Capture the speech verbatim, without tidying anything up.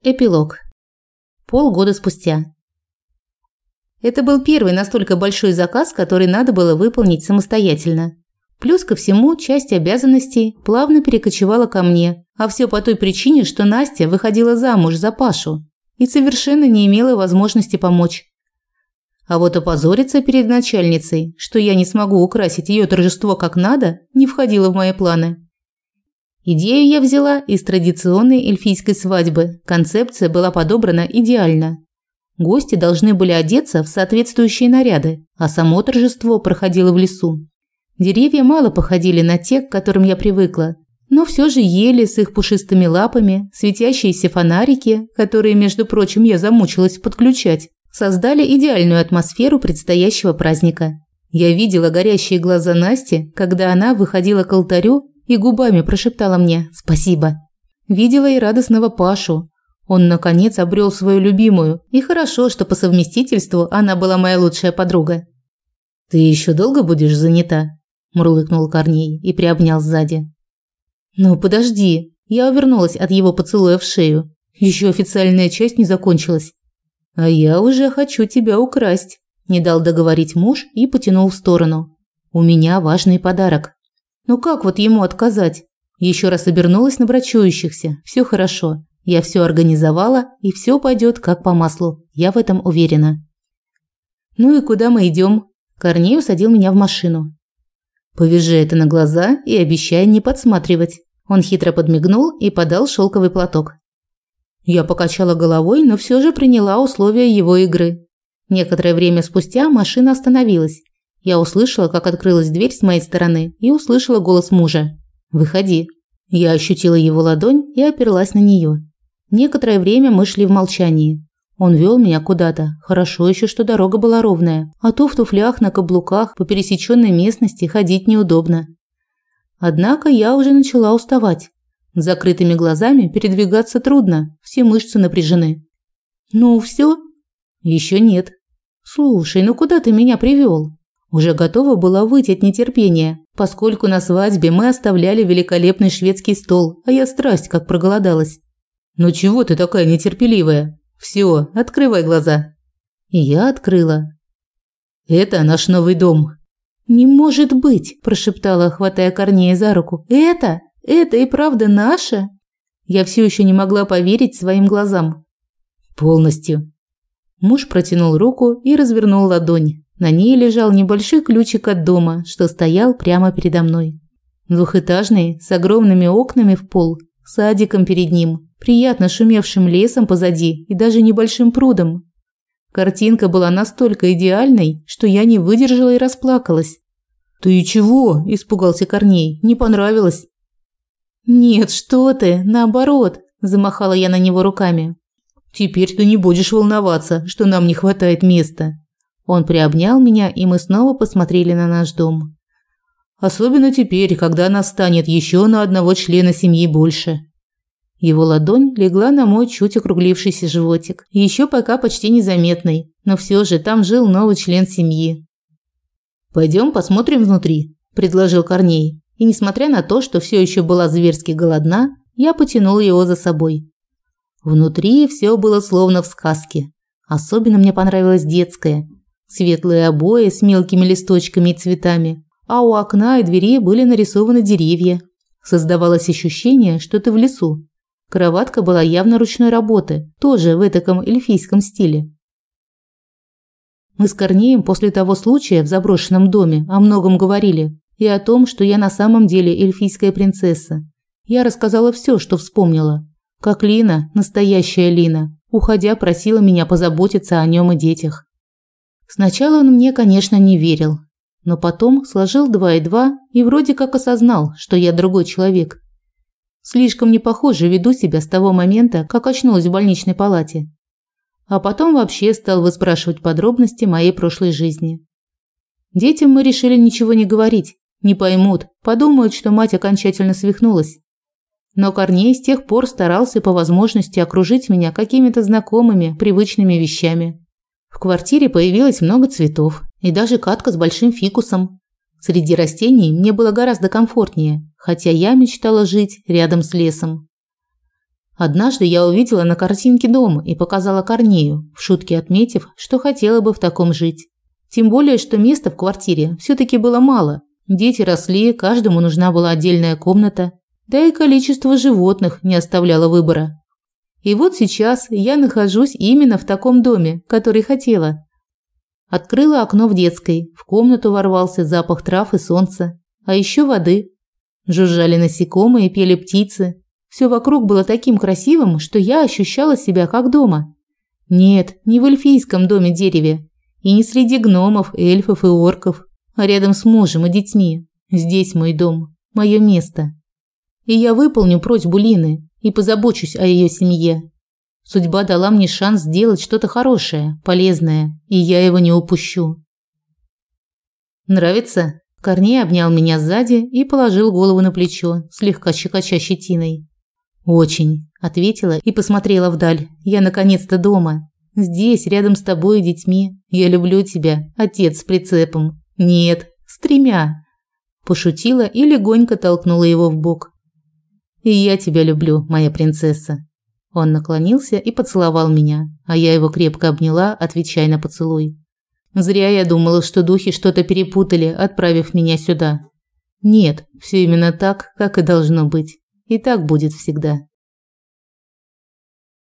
Эпилог. Полгода спустя. Это был первый настолько большой заказ, который надо было выполнить самостоятельно. Плюс ко всему, часть обязанностей плавно перекочевала ко мне, а все по той причине, что Настя выходила замуж за Пашу и совершенно не имела возможности помочь. А вот опозориться перед начальницей, что я не смогу украсить ее торжество как надо, не входило в мои планы. Идею я взяла из традиционной эльфийской свадьбы. Концепция была подобрана идеально. Гости должны были одеться в соответствующие наряды, а само торжество проходило в лесу. Деревья мало походили на те, к которым я привыкла, но все же ели с их пушистыми лапами, светящиеся фонарики, которые, между прочим, я замучилась подключать, создали идеальную атмосферу предстоящего праздника. Я видела горящие глаза Насти, когда она выходила к алтарю и губами прошептала мне «спасибо». Видела и радостного Пашу. Он, наконец, обрел свою любимую, и хорошо, что по совместительству она была моя лучшая подруга. «Ты еще долго будешь занята?» – мурлыкнул Корней и приобнял сзади. «Ну, подожди». Я увернулась от его поцелуя в шею. Еще официальная часть не закончилась. «А я уже хочу тебя украсть», – не дал договорить муж и потянул в сторону. «У меня важный подарок». Ну как вот ему отказать? Еще раз обернулась на брачующихся. Все хорошо. Я все организовала, и все пойдет как по маслу. Я в этом уверена. Ну и куда мы идем? Корней усадил меня в машину. Повяжи это на глаза и обещай не подсматривать. Он хитро подмигнул и подал шелковый платок. Я покачала головой, но все же приняла условия его игры. Некоторое время спустя машина остановилась. Я услышала, как открылась дверь с моей стороны, и услышала голос мужа. «Выходи». Я ощутила его ладонь и оперлась на нее. Некоторое время мы шли в молчании. Он вел меня куда-то. Хорошо еще, что дорога была ровная, а то в туфлях на каблуках по пересеченной местности ходить неудобно. Однако я уже начала уставать. С закрытыми глазами передвигаться трудно, все мышцы напряжены. «Ну, все?» «Еще нет». «Слушай, ну куда ты меня привел?» Уже готова была выйти от нетерпения, поскольку на свадьбе мы оставляли великолепный шведский стол, а я страсть как проголодалась. «Ну чего ты такая нетерпеливая? Все, открывай глаза». И я открыла. «Это наш новый дом». «Не может быть», – прошептала, хватая Корнея за руку. «Это? Это и правда наше?» Я все еще не могла поверить своим глазам. «Полностью». Муж протянул руку и развернул ладонь. На ней лежал небольшой ключик от дома, что стоял прямо передо мной. Двухэтажный, с огромными окнами в пол, садиком перед ним, приятно шумевшим лесом позади и даже небольшим прудом. Картинка была настолько идеальной, что я не выдержала и расплакалась. «Ты чего?» – испугался Корней. «Не понравилось?» «Нет, что ты, наоборот», – замахала я на него руками. «Теперь ты не будешь волноваться, что нам не хватает места». Он приобнял меня, и мы снова посмотрели на наш дом. Особенно теперь, когда нас станет еще на одного члена семьи больше. Его ладонь легла на мой чуть округлившийся животик, еще пока почти незаметный, но все же там жил новый член семьи. «Пойдем посмотрим внутри», – предложил Корней, и несмотря на то, что все еще была зверски голодна, я потянула его за собой. Внутри все было словно в сказке. Особенно мне понравилось детское. Светлые обои с мелкими листочками и цветами, а у окна и двери были нарисованы деревья. Создавалось ощущение, что ты в лесу. Кроватка была явно ручной работы, тоже в этаком эльфийском стиле. Мы с Корнеем после того случая в заброшенном доме о многом говорили, и о том, что я на самом деле эльфийская принцесса. Я рассказала все, что вспомнила. Как Лина, настоящая Лина, уходя, просила меня позаботиться о нем и детях. Сначала он мне, конечно, не верил, но потом сложил два и два и вроде как осознал, что я другой человек. Слишком не похоже веду себя с того момента, как очнулась в больничной палате. А потом вообще стал выспрашивать подробности моей прошлой жизни. Детям мы решили ничего не говорить, не поймут, подумают, что мать окончательно свихнулась. Но Корней с тех пор старался по возможности окружить меня какими-то знакомыми, привычными вещами. В квартире появилось много цветов и даже катка с большим фикусом. Среди растений мне было гораздо комфортнее, хотя я мечтала жить рядом с лесом. Однажды я увидела на картинке дом и показала Корнею, в шутке отметив, что хотела бы в таком жить. Тем более, что места в квартире все-таки было мало. Дети росли, каждому нужна была отдельная комната, да и количество животных не оставляло выбора. И вот сейчас я нахожусь именно в таком доме, который хотела. Открыла окно в детской, в комнату ворвался запах трав и солнца, а еще воды. Жужжали насекомые, пели птицы. Все вокруг было таким красивым, что я ощущала себя как дома. Нет, не в эльфийском доме-дереве, и не среди гномов, эльфов и орков, а рядом с мужем и детьми. Здесь мой дом, мое место. И я выполню просьбу Лины и позабочусь о ее семье. Судьба дала мне шанс сделать что-то хорошее, полезное, и я его не упущу. Нравится? Корней обнял меня сзади и положил голову на плечо, слегка щекоча щетиной. «Очень», – ответила и посмотрела вдаль. «Я наконец-то дома. Здесь, рядом с тобой и детьми. Я люблю тебя, отец с прицепом. Нет, с тремя». Пошутила и легонько толкнула его в бок. «И я тебя люблю, моя принцесса». Он наклонился и поцеловал меня, а я его крепко обняла, отвечая на поцелуй. Зря я думала, что духи что-то перепутали, отправив меня сюда. Нет, все именно так, как и должно быть. И так будет всегда.